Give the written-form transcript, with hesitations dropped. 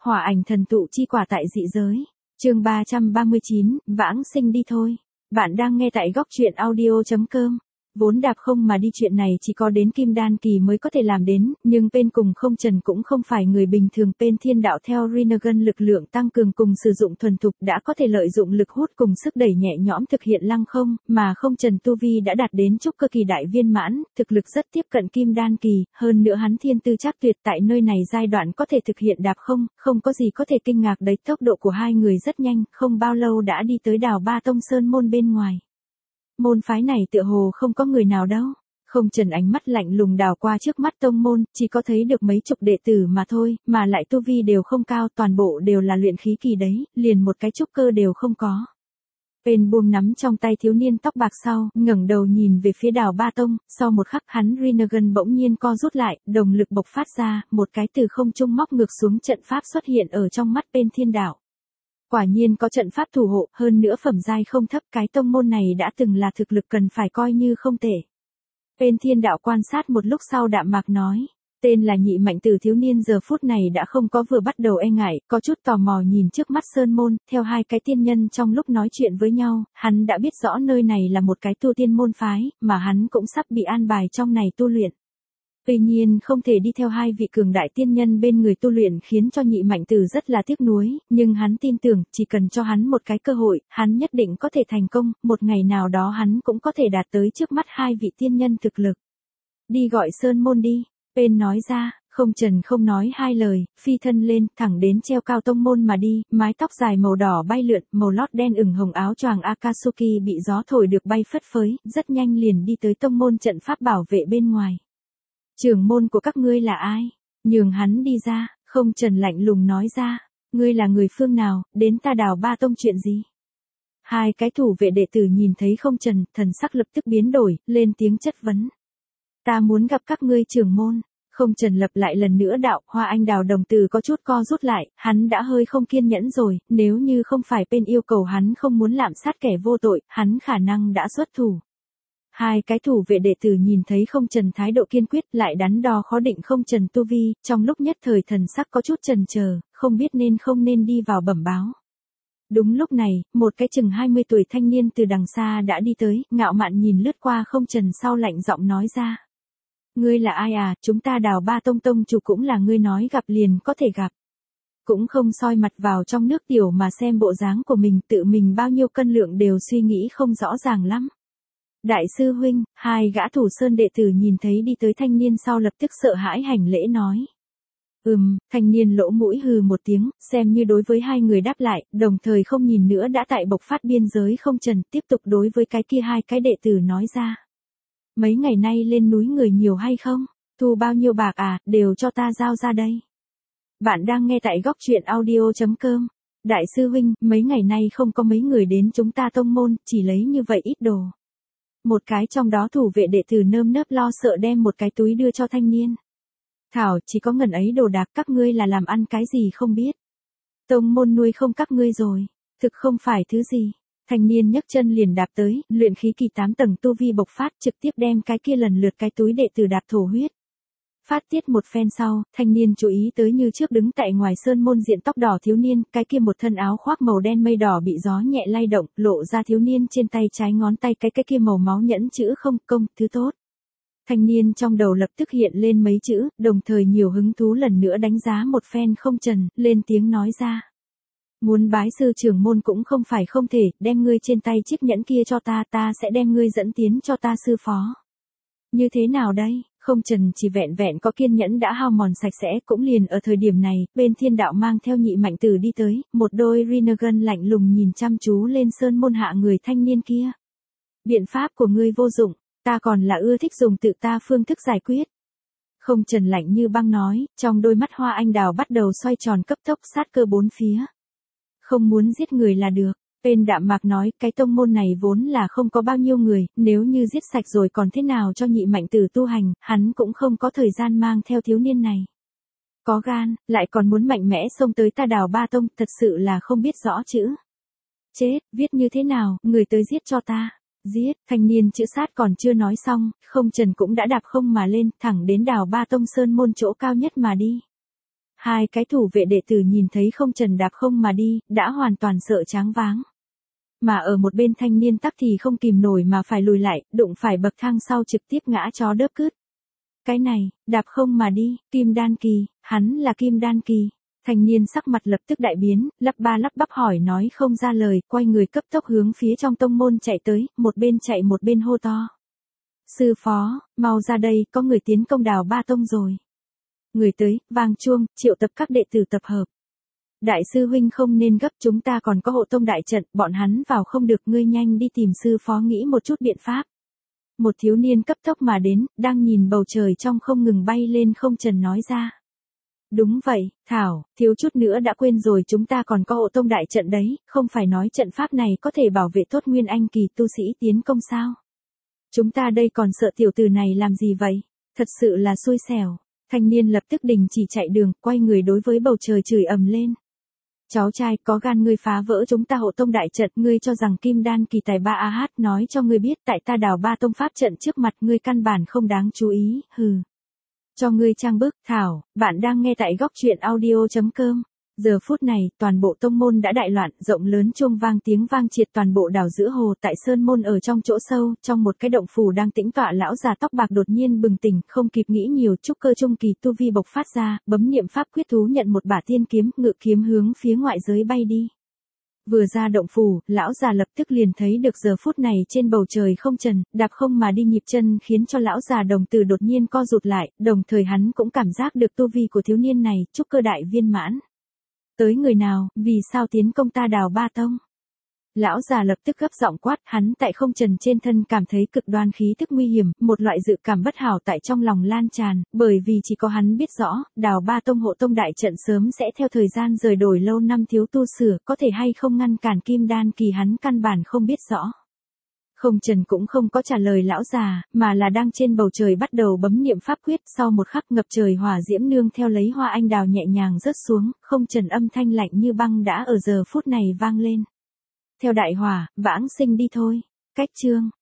Hỏa ảnh thần tụ chi quả tại dị giới. Chương 339, vãng sinh đi thôi. Bạn đang nghe tại góc truyện audio.com. Vốn đạp không mà đi chuyện này chỉ có đến Kim Đan kỳ mới có thể làm đến, nhưng Pen cùng Không Trần cũng không phải người bình thường. Pen thiên đạo theo Rinnegan lực lượng tăng cường cùng sử dụng thuần thục đã có thể lợi dụng lực hút cùng sức đẩy nhẹ nhõm thực hiện lăng không, mà Không Trần tu vi đã đạt đến trúc cơ kỳ đại viên mãn, thực lực rất tiếp cận Kim Đan kỳ, hơn nữa hắn thiên tư chắc tuyệt tại nơi này giai đoạn có thể thực hiện đạp không, không có gì có thể kinh ngạc đấy. Tốc độ của hai người rất nhanh, không bao lâu đã đi tới Đào Ba Tông Sơn môn bên ngoài. Môn phái này tựa hồ không có người nào đâu. Không Trần ánh mắt lạnh lùng đào qua trước mắt tông môn, chỉ có thấy được mấy chục đệ tử mà thôi, mà lại tu vi đều không cao, toàn bộ đều là luyện khí kỳ đấy, liền một cái trúc cơ đều không có. Pen buông nắm trong tay thiếu niên tóc bạc sau, ngẩng đầu nhìn về phía Đào Ba Tông, sau một khắc hắn Rinnegan bỗng nhiên co rút lại, đồng lực bộc phát ra, một cái từ không trung móc ngược xuống trận pháp xuất hiện ở trong mắt Pen thiên đạo. Quả nhiên có trận pháp thủ hộ, hơn nữa phẩm giai không thấp, cái tông môn này đã từng là thực lực cần phải coi như không tệ. Pen thiên đạo quan sát một lúc sau đạm mạc nói, tên là Nhị Mạnh Tử thiếu niên giờ phút này đã không có vừa bắt đầu e ngại, có chút tò mò nhìn trước mắt sơn môn, theo hai cái tiên nhân trong lúc nói chuyện với nhau, hắn đã biết rõ nơi này là một cái tu tiên môn phái, mà hắn cũng sắp bị an bài trong này tu luyện. Tuy nhiên không thể đi theo hai vị cường đại tiên nhân bên người tu luyện khiến cho Nhị Mạnh Tử rất là tiếc nuối, nhưng hắn tin tưởng chỉ cần cho hắn một cái cơ hội, hắn nhất định có thể thành công, một ngày nào đó hắn cũng có thể đạt tới trước mắt hai vị tiên nhân thực lực. Đi gọi sơn môn đi, Pen nói ra. Không Trần không nói hai lời, phi thân lên, thẳng đến treo cao tông môn mà đi, mái tóc dài màu đỏ bay lượn, màu lót đen ửng hồng áo choàng Akatsuki bị gió thổi được bay phất phới, rất nhanh liền đi tới tông môn trận pháp bảo vệ bên ngoài. Trưởng môn của các ngươi là ai? Nhường hắn đi ra, Không Trần lạnh lùng nói ra. Ngươi là người phương nào, đến ta Đào Ba Tông chuyện gì? Hai cái thủ vệ đệ tử nhìn thấy Không Trần, thần sắc lập tức biến đổi, lên tiếng chất vấn. Ta muốn gặp các ngươi trưởng môn. Không Trần lập lại lần nữa đạo, Hoa Anh Đào đồng tử có chút co rút lại, hắn đã hơi không kiên nhẫn rồi, nếu như không phải Pen yêu cầu hắn không muốn lạm sát kẻ vô tội, hắn khả năng đã xuất thủ. Hai cái thủ vệ đệ tử nhìn thấy Không Trần thái độ kiên quyết lại đắn đo khó định Không Trần tu vi, trong lúc nhất thời thần sắc có chút chần chờ, không biết nên không nên đi vào bẩm báo. Đúng lúc này, một cái chừng 20 tuổi thanh niên từ đằng xa đã đi tới, ngạo mạn nhìn lướt qua Không Trần sau lạnh giọng nói ra. Ngươi là ai à, chúng ta Đào Ba Tông tông chủ cũng là ngươi nói gặp liền có thể gặp. Cũng không soi mặt vào trong nước tiểu mà xem bộ dáng của mình tự mình bao nhiêu cân lượng đều suy nghĩ không rõ ràng lắm. Đại sư huynh, hai gã Thủ Sơn đệ tử nhìn thấy đi tới thanh niên sau lập tức sợ hãi hành lễ nói. Thanh niên lỗ mũi hừ một tiếng, xem như đối với hai người đáp lại, đồng thời không nhìn nữa đã tại bộc phát biên giới Không Trần, tiếp tục đối với cái kia hai cái đệ tử nói ra. Mấy ngày nay lên núi người nhiều hay không? Thu bao nhiêu bạc à, đều cho ta giao ra đây. Bạn đang nghe tại góc truyện audio.com. Đại sư huynh, mấy ngày nay không có mấy người đến chúng ta tông môn, chỉ lấy như vậy ít đồ. Một cái trong đó thủ vệ đệ tử nơm nớp lo sợ đem một cái túi đưa cho thanh niên. Thảo, chỉ có ngần ấy đồ đạc, các ngươi là làm ăn cái gì không biết. Tông môn nuôi không các ngươi rồi, thực không phải thứ gì. Thanh niên nhấc chân liền đạp tới, luyện khí kỳ 8 tầng tu vi bộc phát trực tiếp đem cái kia lần lượt cái túi đệ tử đạp thổ huyết. Phát tiết một phen sau, thanh niên chú ý tới như trước đứng tại ngoài sơn môn diện tóc đỏ thiếu niên, cái kia một thân áo khoác màu đen mây đỏ bị gió nhẹ lay động, lộ ra thiếu niên trên tay trái ngón tay cái kia màu máu nhẫn chữ không, công, thứ tốt. Thanh niên trong đầu lập tức hiện lên mấy chữ, đồng thời nhiều hứng thú lần nữa đánh giá một phen Không Trần, lên tiếng nói ra. Muốn bái sư trưởng môn cũng không phải không thể, đem ngươi trên tay chiếc nhẫn kia cho ta, ta sẽ đem ngươi dẫn tiến cho ta sư phó. Như thế nào đây? Không Trần chỉ vẹn vẹn có kiên nhẫn đã hao mòn sạch sẽ, cũng liền ở thời điểm này, bên thiên đạo mang theo Nhị Mạnh Tử đi tới, một đôi Rinnegan lạnh lùng nhìn chăm chú lên sơn môn hạ người thanh niên kia. Biện pháp của ngươi vô dụng, ta còn là ưa thích dùng tự ta phương thức giải quyết. Không Trần lạnh như băng nói, trong đôi mắt Hoa Anh Đào bắt đầu xoay tròn cấp tốc sát cơ bốn phía. Không muốn giết người là được. Pen đạm mạc nói, cái tông môn này vốn là không có bao nhiêu người, nếu như giết sạch rồi còn thế nào cho Nhị Mạnh Tử tu hành, hắn cũng không có thời gian mang theo thiếu niên này. Có gan, lại còn muốn mạnh mẽ xông tới ta Đào Ba Tông, thật sự là không biết rõ chữ. Chết, viết như thế nào, người tới giết cho ta. Giết, thanh niên chữ sát còn chưa nói xong, Không Trần cũng đã đạp không mà lên, thẳng đến Đào Ba Tông sơn môn chỗ cao nhất mà đi. Hai cái thủ vệ đệ tử nhìn thấy không trần đạp không mà đi, đã hoàn toàn sợ choáng váng. Mà ở một bên thanh niên tắc thì không kìm nổi mà phải lùi lại, đụng phải bậc thang sau trực tiếp ngã chó đớp cứt. Cái này, đạp không mà đi, Kim Đan Kỳ, hắn là Kim Đan Kỳ. Thanh niên sắc mặt lập tức đại biến, lắp ba lắp bắp hỏi nói không ra lời, quay người cấp tốc hướng phía trong tông môn chạy tới, một bên chạy một bên hô to. Sư phó, mau ra đây, có người tiến công Đào Ba Tông rồi. Người tới, vang chuông, triệu tập các đệ tử tập hợp. Đại sư huynh không nên gấp, chúng ta còn có hộ tông đại trận, bọn hắn vào không được, ngươi nhanh đi tìm sư phó nghĩ một chút biện pháp. Một thiếu niên cấp tốc mà đến, đang nhìn bầu trời trong không ngừng bay lên không trần nói ra. Đúng vậy, Thảo, thiếu chút nữa đã quên rồi, chúng ta còn có hộ tông đại trận đấy, không phải nói trận pháp này có thể bảo vệ tốt Nguyên Anh kỳ tu sĩ tiến công sao? Chúng ta đây còn sợ tiểu tử này làm gì vậy? Thật sự là xui xẻo. Thanh niên lập tức đình chỉ chạy đường, quay người đối với bầu trời chửi ầm lên. Cháu trai, có gan ngươi phá vỡ chúng ta hộ tông đại trận, ngươi cho rằng Kim Đan Kỳ tài ba AH nói cho ngươi biết tại ta Đào Ba Tông pháp trận trước mặt ngươi căn bản không đáng chú ý, hừ. Cho ngươi trang bức, Thảo, bạn đang nghe tại góc truyện audio.com. Giờ phút này, toàn bộ tông môn đã đại loạn, rộng lớn chuông vang tiếng vang triệt toàn bộ đảo giữa hồ tại sơn môn ở trong chỗ sâu, trong một cái động phủ đang tĩnh tọa lão già tóc bạc đột nhiên bừng tỉnh, không kịp nghĩ nhiều, trúc cơ trung kỳ tu vi bộc phát ra, bấm niệm pháp quyết thú nhận một bả tiên kiếm, ngự kiếm hướng phía ngoại giới bay đi. Vừa ra động phủ, lão già lập tức liền thấy được giờ phút này trên bầu trời không trần, đạp không mà đi nhịp chân khiến cho lão già đồng tử đột nhiên co rụt lại, đồng thời hắn cũng cảm giác được tu vi của thiếu niên này, trúc cơ đại viên mãn. Tới người nào, vì sao tiến công ta Đào Ba Tông? Lão già lập tức gấp giọng quát, hắn tại không trần trên thân cảm thấy cực đoan khí tức nguy hiểm, một loại dự cảm bất hảo tại trong lòng lan tràn, bởi vì chỉ có hắn biết rõ, Đào Ba Tông hộ tông đại trận sớm sẽ theo thời gian rời đổi lâu năm thiếu tu sửa, có thể hay không ngăn cản Kim Đan Kỳ hắn căn bản không biết rõ. Không trần cũng không có trả lời lão già, mà là đang trên bầu trời bắt đầu bấm niệm pháp quyết, sau một khắc ngập trời hỏa diễm nương theo lấy hoa anh đào nhẹ nhàng rớt xuống, không trần âm thanh lạnh như băng đã ở giờ phút này vang lên. Theo đại hỏa, vãng sinh đi thôi. Cách chương